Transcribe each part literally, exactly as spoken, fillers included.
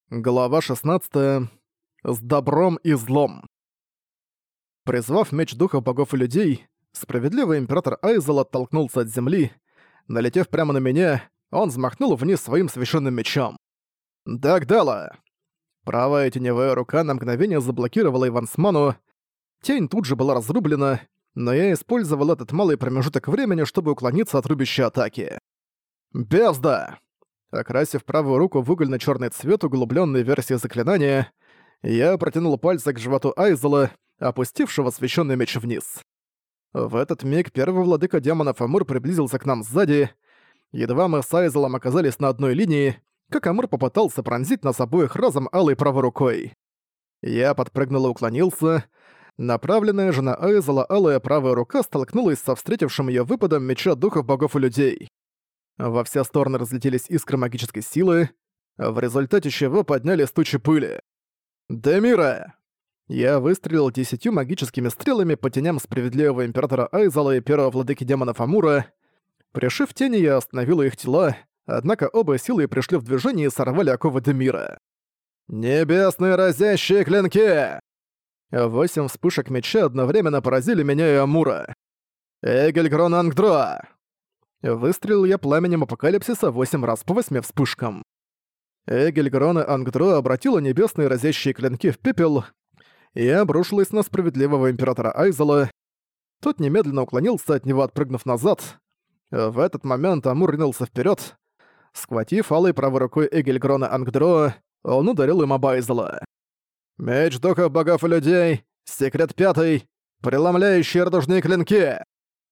Глава шестнадцатая. С добром и злом. Призвав меч духов богов и людей, справедливый император Айзел оттолкнулся от земли. Налетев прямо на меня, он взмахнул вниз своим священным мечом. Дагдала! Правая теневая рука на мгновение заблокировала Ивансману. Тень тут же была разрублена, но я использовал этот малый промежуток времени, чтобы уклониться от рубящей атаки. Безда! Окрасив правую руку в угольно-чёрный цвет углублённой версии заклинания, я протянул пальцы к животу Айзела, опустившего священный меч вниз. В этот миг первый владыка демонов Амур приблизился к нам сзади. Едва мы с Айзелом оказались на одной линии, как Амур попытался пронзить нас обоих разом алой правой рукой. Я подпрыгнул и уклонился. Направленная же на Айзела алая правая рука столкнулась со встретившим её выпадом меча духов богов и людей. Во все стороны разлетелись искры магической силы, в результате чего поднялись тучи пыли. «Демира!» Я выстрелил десятью магическими стрелами по теням справедливого императора Айзела и первого владыки демонов Амура. Пришив тени, я остановил их тела, однако оба силы пришли в движение и сорвали оковы Демира. «Небесные разящие клинки!» Восемь вспышек меча одновременно поразили меня и Амура. «Эгельгрон Ангдро!» Выстрелил я пламенем апокалипсиса восемь раз по восьми вспышкам. Эгельгрона Ангдро обратила небесные разящие клинки в пепел и обрушилась на справедливого императора Айзела. Тот немедленно уклонился от него, отпрыгнув назад. В этот момент Амур ринулся вперед. Схватив алой правой рукой Эгельгрона Ангдро, он ударил им об Айзела. «Меч духов богов и людей! Секрет пятый! Преломляющие радужные клинки!»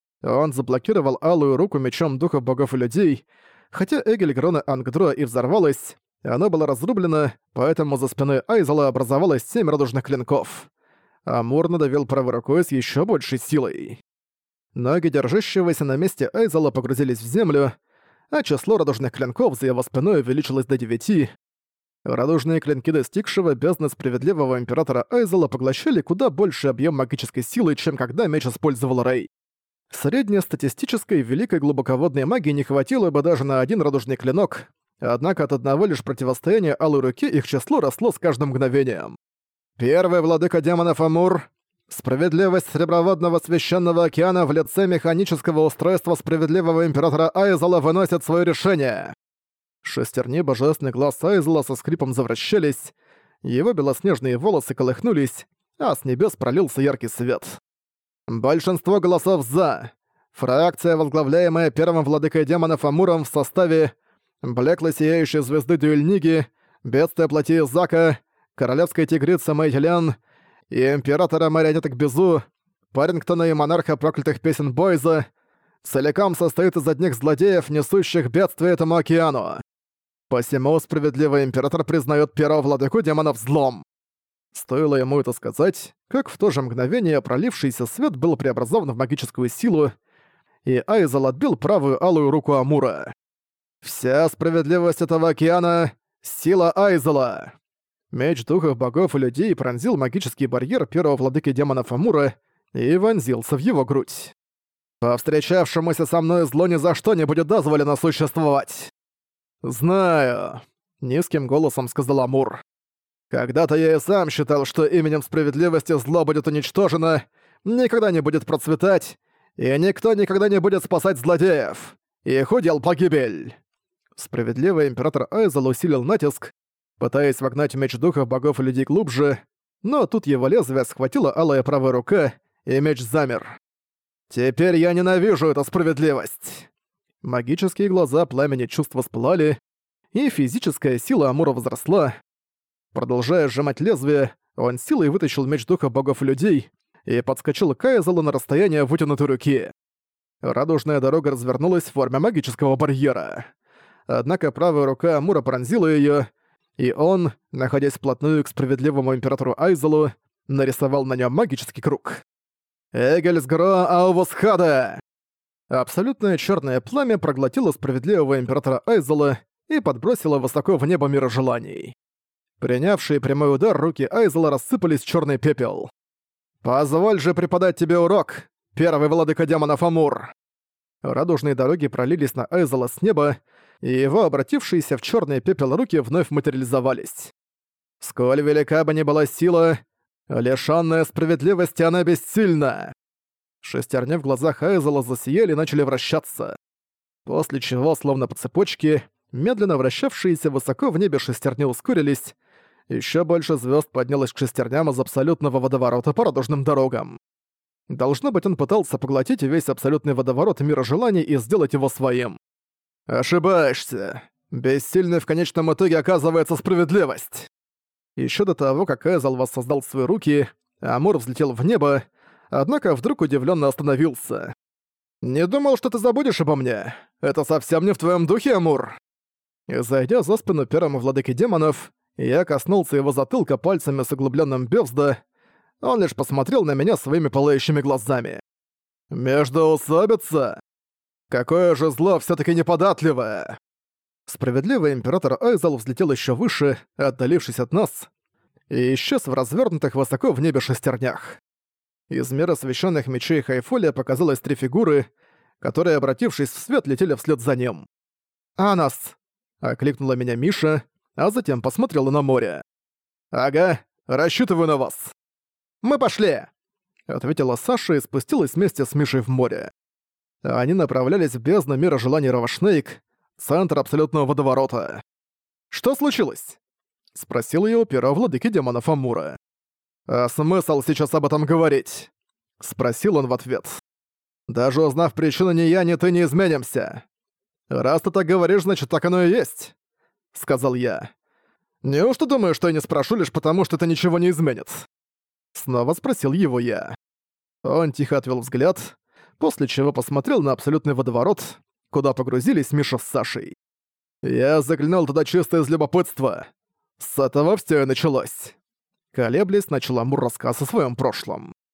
Он заблокировал алую руку мечом духов богов и людей. Хотя Эгельгрона Ангдро и взорвалась, оно было разрублено, поэтому за спиной Айзела образовалось семь радужных клинков. Амур надавил правой рукой с еще большей силой. Ноги держащегося на месте Айзела погрузились в землю, а число радужных клинков за его спиной увеличилось до девяти. Радужные клинки достигшего бездны справедливого императора Айзела поглощали куда больше объем магической силы, чем когда меч использовал Рэй. Среднестатистической великой глубоководной магии не хватило бы даже на один радужный клинок, однако от одного лишь противостояния алой руки их число росло с каждым мгновением. Первый владыка демонов Амур, справедливость Среброводного Священного Океана в лице механического устройства справедливого императора Айзела выносит свое решение. Шестерни божественных глаз Айзела со скрипом завращались, его белоснежные волосы колыхнулись, а с небес пролился яркий свет. Большинство голосов «за». Фракция, возглавляемая первым владыкой демонов Амуром в составе Блеклой Сияющей Звезды Дюэльниги, Бедствия Плоти Зака, Королевской Тигрицы Мэйдилян и Императора Марионеток Безу, Парингтона и Монарха Проклятых Песен Бойза, целиком состоит из одних злодеев, несущих бедствие этому океану. Посему справедливый император признает первого владыку демонов злом. Стоило ему это сказать, как в то же мгновение пролившийся свет был преобразован в магическую силу, и Айзел отбил правую алую руку Амура. «Вся справедливость этого океана — сила Айзела!» Меч духов богов и людей пронзил магический барьер первого владыки демонов Амура и вонзился в его грудь. «Повстречавшемуся со мной зло ни за что не будет дозволено существовать!» «Знаю», — низким голосом сказал Амур. «Когда-то я и сам считал, что именем справедливости зло будет уничтожено, никогда не будет процветать, и никто никогда не будет спасать злодеев. Их удел погибель». Справедливый император Айзел усилил натиск, пытаясь вогнать меч духов богов и людей глубже, но тут его лезвие схватила алая правая рука, и меч замер. «Теперь я ненавижу эту справедливость!» Магические глаза пламени чувств воспылали, и физическая сила Амура возросла. Продолжая сжимать лезвие, он силой вытащил меч духа богов и людей и подскочил к Айзелу на расстояние вытянутой руки. Радужная дорога развернулась в форме магического барьера. Однако правая рука Амура пронзила её, и он, находясь вплотную к справедливому императору Айзелу, нарисовал на нём магический круг. «Эгельсгро Аувусхада!» Абсолютное чёрное пламя проглотило справедливого императора Айзела и подбросило высоко в небо мира желаний. Принявшие прямой удар руки Айзела рассыпались в чёрный пепел. «Позволь же преподать тебе урок, первый владыка демонов Амур!» Радужные дороги пролились на Айзела с неба, и его обратившиеся в чёрный пепел руки вновь материализовались. Сколь велика бы ни была сила, лишённая справедливости она бессильна. Шестерни в глазах Айзела засияли и начали вращаться. После чего, словно по цепочке, медленно вращавшиеся высоко в небе шестерни ускорились, ещё больше звёзд поднялось к шестерням из абсолютного водоворота по радужным дорогам. Должно быть, он пытался поглотить весь абсолютный водоворот мира желаний и сделать его своим. Ошибаешься. Бессильной в конечном итоге оказывается справедливость. Ещё до того, как Айзел воссоздал свои руки, Амур взлетел в небо, однако вдруг удивлённо остановился. «Не думал, что ты забудешь обо мне. Это совсем не в твоём духе, Амур!» И зайдя за спину первому владыки демонов, я коснулся его затылка пальцами с углублённым бёвзда. Он лишь посмотрел на меня своими пылающими глазами. «Междоусобица? Какое же зло всё-таки неподатливое!» Справедливый император Айзел взлетел ещё выше, отдалившись от нас, и исчез в развёрнутых высоко в небе шестернях. Из мира священных мечей Хайфоля показалось три фигуры, которые, обратившись в свет, летели вслед за ним. «Анас!» — окликнула меня Миша, а затем посмотрела на море. «Ага, рассчитываю на вас!» «Мы пошли!» — ответила Саша и спустилась вместе с Мишей в море. Они направлялись в бездну мира желаний Равашнейк, центр абсолютного водоворота. «Что случилось?» — спросил я у первого владыки демонов Амура. «А смысл сейчас об этом говорить?» — спросил он в ответ. «Даже узнав причину, ни я, ни ты не изменимся. Раз ты так говоришь, значит, так оно и есть», — сказал я. «Неужто думаешь, что я не спрошу лишь потому, что это ничего не изменит?» Снова спросил его я. Он тихо отвел взгляд, после чего посмотрел на абсолютный водоворот, куда погрузились Миша с Сашей. «Я заглянул туда чисто из любопытства. С этого всё и началось». Колеблясь, начал Амур рассказ о своем прошлом.